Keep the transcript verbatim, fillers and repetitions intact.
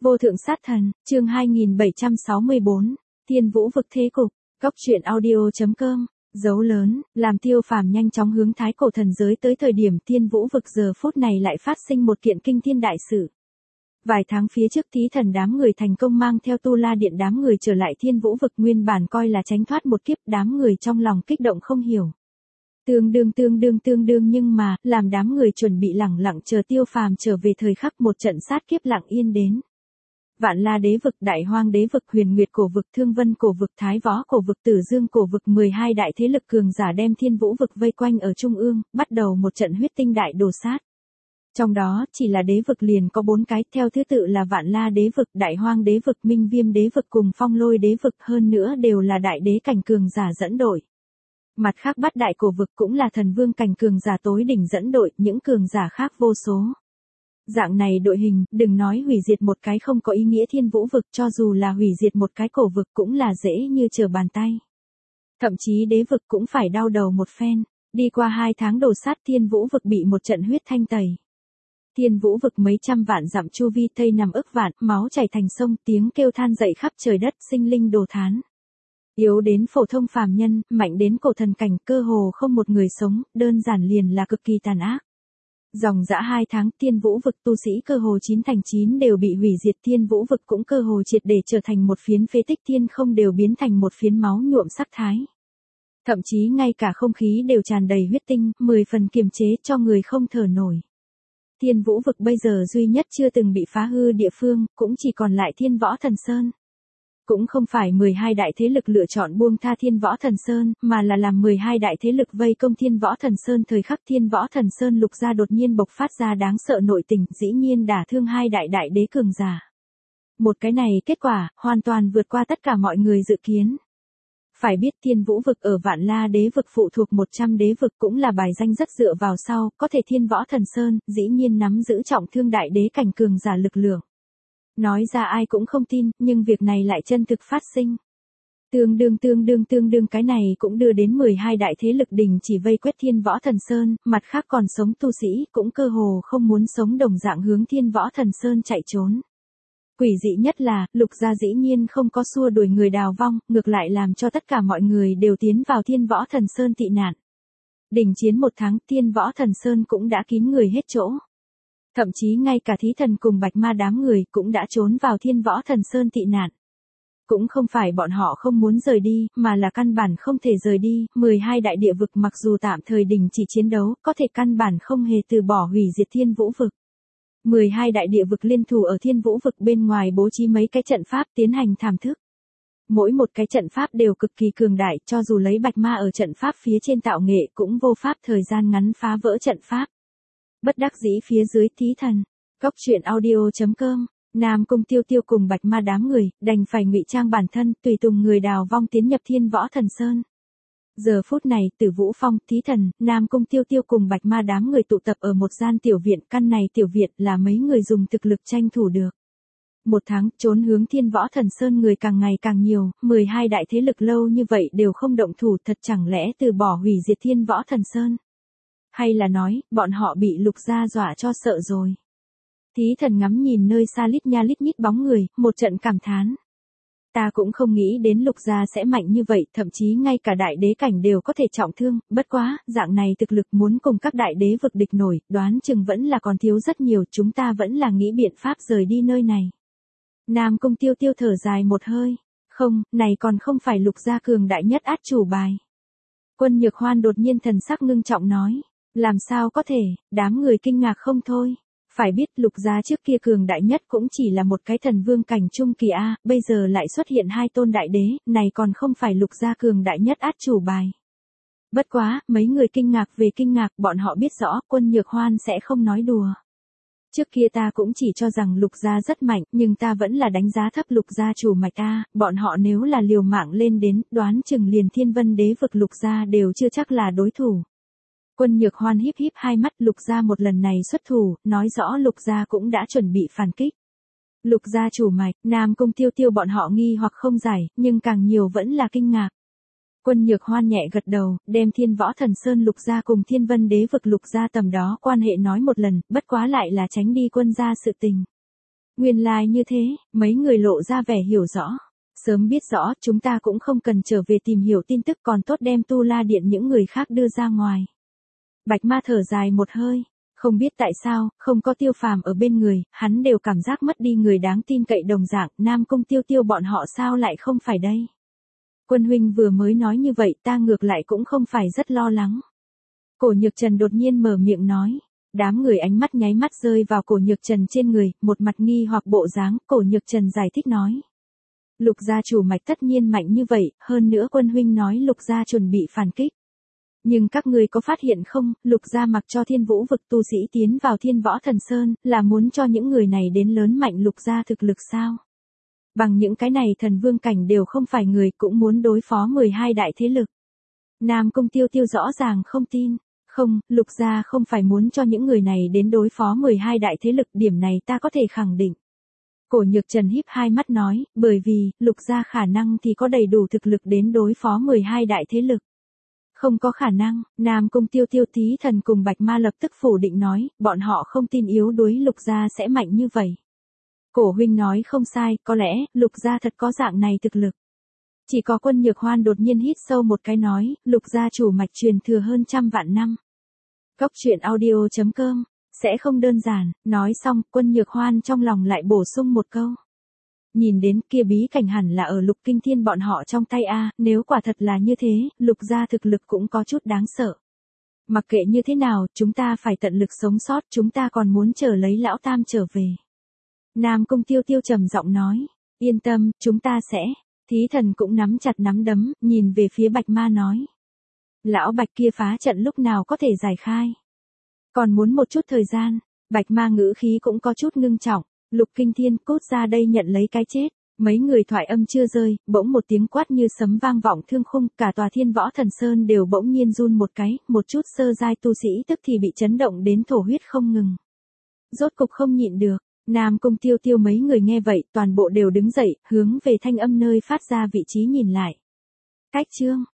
Vô thượng sát thần, chương hai nghìn bảy trăm sáu mươi bốn, Thiên Vũ vực thế cục, góc truyện audio.com, dấu lớn, làm Tiêu Phàm nhanh chóng hướng thái cổ thần giới tới thời điểm Thiên Vũ vực giờ phút này lại phát sinh một kiện kinh thiên đại sự. Vài tháng phía trước Thí Thần đám người thành công mang theo Tu La Điện đám người trở lại Thiên Vũ vực, nguyên bản coi là tránh thoát một kiếp, đám người trong lòng kích động không hiểu. Tương đương tương đương tương đương nhưng mà, làm đám người chuẩn bị lẳng lặng chờ Tiêu Phàm trở về thời khắc một trận sát kiếp lặng yên đến. Vạn La đế vực, Đại Hoang đế vực, Huyền Nguyệt cổ vực, Thương Vân cổ vực, Thái Võ cổ vực, Tử Dương cổ vực, mười hai đại thế lực cường giả đem Thiên Vũ vực vây quanh ở trung ương, bắt đầu một trận huyết tinh đại đồ sát. Trong đó, chỉ là đế vực liền có bốn cái, theo thứ tự là Vạn La đế vực, Đại Hoang đế vực, Minh Viêm đế vực cùng Phong Lôi đế vực, hơn nữa đều là đại đế cảnh cường giả dẫn đội. Mặt khác Bát đại cổ vực cũng là thần vương cảnh cường giả tối đỉnh dẫn đội, những cường giả khác vô số. Dạng này đội hình, đừng nói hủy diệt một cái không có ý nghĩa Thiên Vũ vực, cho dù là hủy diệt một cái cổ vực cũng là dễ như trở bàn tay. Thậm chí đế vực cũng phải đau đầu một phen, đi qua hai tháng đồ sát Thiên Vũ vực bị một trận huyết thanh tẩy. Thiên Vũ vực mấy trăm vạn dặm chu vi thây nằm ức vạn, máu chảy thành sông, tiếng kêu than dậy khắp trời đất, sinh linh đồ thán. Yếu đến phổ thông phàm nhân, mạnh đến cổ thần cảnh, cơ hồ không một người sống, đơn giản liền là cực kỳ tàn ác. Dòng dã hai tháng, Thiên Vũ vực tu sĩ cơ hồ chín thành chín đều bị hủy diệt, Thiên Vũ vực cũng cơ hồ triệt để trở thành một phiến phế tích, thiên không đều biến thành một phiến máu nhuộm sắc thái. Thậm chí ngay cả không khí đều tràn đầy huyết tinh, mười phần kiềm chế cho người không thở nổi. Thiên Vũ vực bây giờ duy nhất chưa từng bị phá hư địa phương, cũng chỉ còn lại Thiên Võ Thần Sơn. Cũng không phải mười hai đại thế lực lựa chọn buông tha Thiên Võ Thần Sơn, mà là làm mười hai đại thế lực vây công Thiên Võ Thần Sơn, thời khắc Thiên Võ Thần Sơn lục gia đột nhiên bộc phát ra đáng sợ nội tình, dĩ nhiên đả thương hai đại đại đế cường giả. Một cái này kết quả, hoàn toàn vượt qua tất cả mọi người dự kiến. Phải biết Thiên Vũ vực ở Vạn La đế vực phụ thuộc một trăm đế vực cũng là bài danh rất dựa vào sau, có thể Thiên Võ Thần Sơn, dĩ nhiên nắm giữ trọng thương đại đế cảnh cường giả lực lượng. Nói ra ai cũng không tin, nhưng việc này lại chân thực phát sinh. Tương đương tương đương tương đương cái này cũng đưa đến mười hai đại thế lực đình chỉ vây quét Thiên Võ Thần Sơn, mặt khác còn sống tu sĩ cũng cơ hồ không muốn sống đồng dạng hướng Thiên Võ Thần Sơn chạy trốn. Quỷ dị nhất là, lục gia dĩ nhiên không có xua đuổi người đào vong, ngược lại làm cho tất cả mọi người đều tiến vào Thiên Võ Thần Sơn tị nạn. Đình chiến một tháng, Thiên Võ Thần Sơn cũng đã kín người hết chỗ. Thậm chí ngay cả Thí Thần cùng Bạch Ma đám người cũng đã trốn vào Thiên Võ Thần Sơn tị nạn. Cũng không phải bọn họ không muốn rời đi, mà là căn bản không thể rời đi, mười hai đại địa vực mặc dù tạm thời đình chỉ chiến đấu, có thể căn bản không hề từ bỏ hủy diệt Thiên Vũ vực. mười hai đại địa vực liên thủ ở Thiên Vũ vực bên ngoài bố trí mấy cái trận pháp tiến hành thảm thức. Mỗi một cái trận pháp đều cực kỳ cường đại, cho dù lấy Bạch Ma ở trận pháp phía trên tạo nghệ cũng vô pháp thời gian ngắn phá vỡ trận pháp. Bất đắc dĩ phía dưới Thí Thần, góc truyện audio.com, Nam Cung Tiêu Tiêu cùng Bạch Ma đám người, đành phải ngụy trang bản thân, tùy tùng người đào vong tiến nhập Thiên Võ Thần Sơn. Giờ phút này, Tử Vũ Phong, Thí Thần, Nam Cung Tiêu Tiêu cùng Bạch Ma đám người tụ tập ở một gian tiểu viện, căn này tiểu viện là mấy người dùng thực lực tranh thủ được. Một tháng, trốn hướng Thiên Võ Thần Sơn người càng ngày càng nhiều, mười hai đại thế lực lâu như vậy đều không động thủ, thật chẳng lẽ từ bỏ hủy diệt Thiên Võ Thần Sơn? Hay là nói, bọn họ bị lục gia dọa cho sợ rồi. Thí Thần ngắm nhìn nơi xa lít nha lít nhít bóng người, một trận cảm thán. Ta cũng không nghĩ đến lục gia sẽ mạnh như vậy, thậm chí ngay cả đại đế cảnh đều có thể trọng thương, bất quá, dạng này thực lực muốn cùng các đại đế vực địch nổi, đoán chừng vẫn là còn thiếu rất nhiều, chúng ta vẫn là nghĩ biện pháp rời đi nơi này. Nam Cung Tiêu Tiêu thở dài một hơi, không, này còn không phải lục gia cường đại nhất át chủ bài. Quân Nhược Hoan đột nhiên thần sắc ngưng trọng nói. Làm sao có thể, đám người kinh ngạc không thôi. Phải biết lục gia trước kia cường đại nhất cũng chỉ là một cái thần vương cảnh trung kỳ A, bây giờ lại xuất hiện hai tôn đại đế, này còn không phải lục gia cường đại nhất át chủ bài. Bất quá, mấy người kinh ngạc về kinh ngạc, bọn họ biết rõ Quân Nhược Hoan sẽ không nói đùa. Trước kia ta cũng chỉ cho rằng lục gia rất mạnh, nhưng ta vẫn là đánh giá thấp lục gia chủ mạch A, bọn họ nếu là liều mạng lên đến, đoán chừng liền Thiên Vân đế vực lục gia đều chưa chắc là đối thủ. Quân Nhược Hoan híp híp hai mắt, lục gia một lần này xuất thủ, nói rõ lục gia cũng đã chuẩn bị phản kích. Lục gia chủ mạch, Nam Cung Tiêu Tiêu bọn họ nghi hoặc không giải, nhưng càng nhiều vẫn là kinh ngạc. Quân Nhược Hoan nhẹ gật đầu, đem Thiên Võ Thần Sơn lục gia cùng Thiên Vân đế vực lục gia tầm đó quan hệ nói một lần, bất quá lại là tránh đi quân gia sự tình. Nguyên lai like như thế, mấy người lộ ra vẻ hiểu rõ. Sớm biết rõ, chúng ta cũng không cần trở về tìm hiểu tin tức, còn tốt đem Tu La Điện những người khác đưa ra ngoài. Bạch Ma thở dài một hơi, không biết tại sao, không có Tiêu Phàm ở bên người, hắn đều cảm giác mất đi người đáng tin cậy đồng dạng, Nam Cung Tiêu Tiêu bọn họ sao lại không phải đây? Quân huynh vừa mới nói như vậy, ta ngược lại cũng không phải rất lo lắng. Cổ Nhược Trần đột nhiên mở miệng nói. Đám người ánh mắt nháy mắt rơi vào Cổ Nhược Trần trên người, một mặt nghi hoặc bộ dáng, Cổ Nhược Trần giải thích nói. Lục gia chủ mạch tất nhiên mạnh như vậy, hơn nữa quân huynh nói lục gia chuẩn bị phản kích. Nhưng các ngươi có phát hiện không, lục gia mặc cho Thiên Vũ vực tu sĩ tiến vào Thiên Võ Thần Sơn, là muốn cho những người này đến lớn mạnh lục gia thực lực sao? Bằng những cái này thần vương cảnh đều không phải người, cũng muốn đối phó mười hai đại thế lực. Nam Cung Tiêu Tiêu rõ ràng không tin. Không, lục gia không phải muốn cho những người này đến đối phó mười hai đại thế lực, điểm này ta có thể khẳng định. Cổ Nhược Trần híp hai mắt nói, bởi vì, lục gia khả năng thì có đầy đủ thực lực đến đối phó mười hai đại thế lực. Không có khả năng, Nam Cung Tiêu Tiêu Tí Thần cùng Bạch Ma lập tức phủ định nói, bọn họ không tin yếu đuối lục gia sẽ mạnh như vậy. Cổ huynh nói không sai, có lẽ, lục gia thật có dạng này thực lực. Chỉ có Quân Nhược Hoan đột nhiên hít sâu một cái nói, lục gia chủ mạch truyền thừa hơn trăm vạn năm. Cốc truyện audio chấm com, sẽ không đơn giản, nói xong, Quân Nhược Hoan trong lòng lại bổ sung một câu. Nhìn đến kia bí cảnh hẳn là ở Lục Kinh Thiên bọn họ trong tay a, nếu quả thật là như thế, lục gia thực lực cũng có chút đáng sợ. Mặc kệ như thế nào, chúng ta phải tận lực sống sót, chúng ta còn muốn chờ lấy lão tam trở về. Nam Cung Tiêu Tiêu trầm giọng nói, yên tâm, chúng ta sẽ. Thí Thần cũng nắm chặt nắm đấm, nhìn về phía Bạch Ma nói. Lão Bạch kia phá trận lúc nào có thể giải khai. Còn muốn một chút thời gian, Bạch Ma ngữ khí cũng có chút ngưng trọng, Lục Kinh Thiên cốt ra đây nhận lấy cái chết. Mấy người thoại âm chưa rơi, bỗng một tiếng quát như sấm vang vọng thương khung, cả tòa Thiên Võ Thần Sơn đều bỗng nhiên run một cái, một chút sơ giai tu sĩ tức thì bị chấn động đến thổ huyết không ngừng. Rốt cục không nhịn được. Nam Cung Tiêu Tiêu mấy người nghe vậy, toàn bộ đều đứng dậy, hướng về thanh âm nơi phát ra vị trí nhìn lại. Cách chương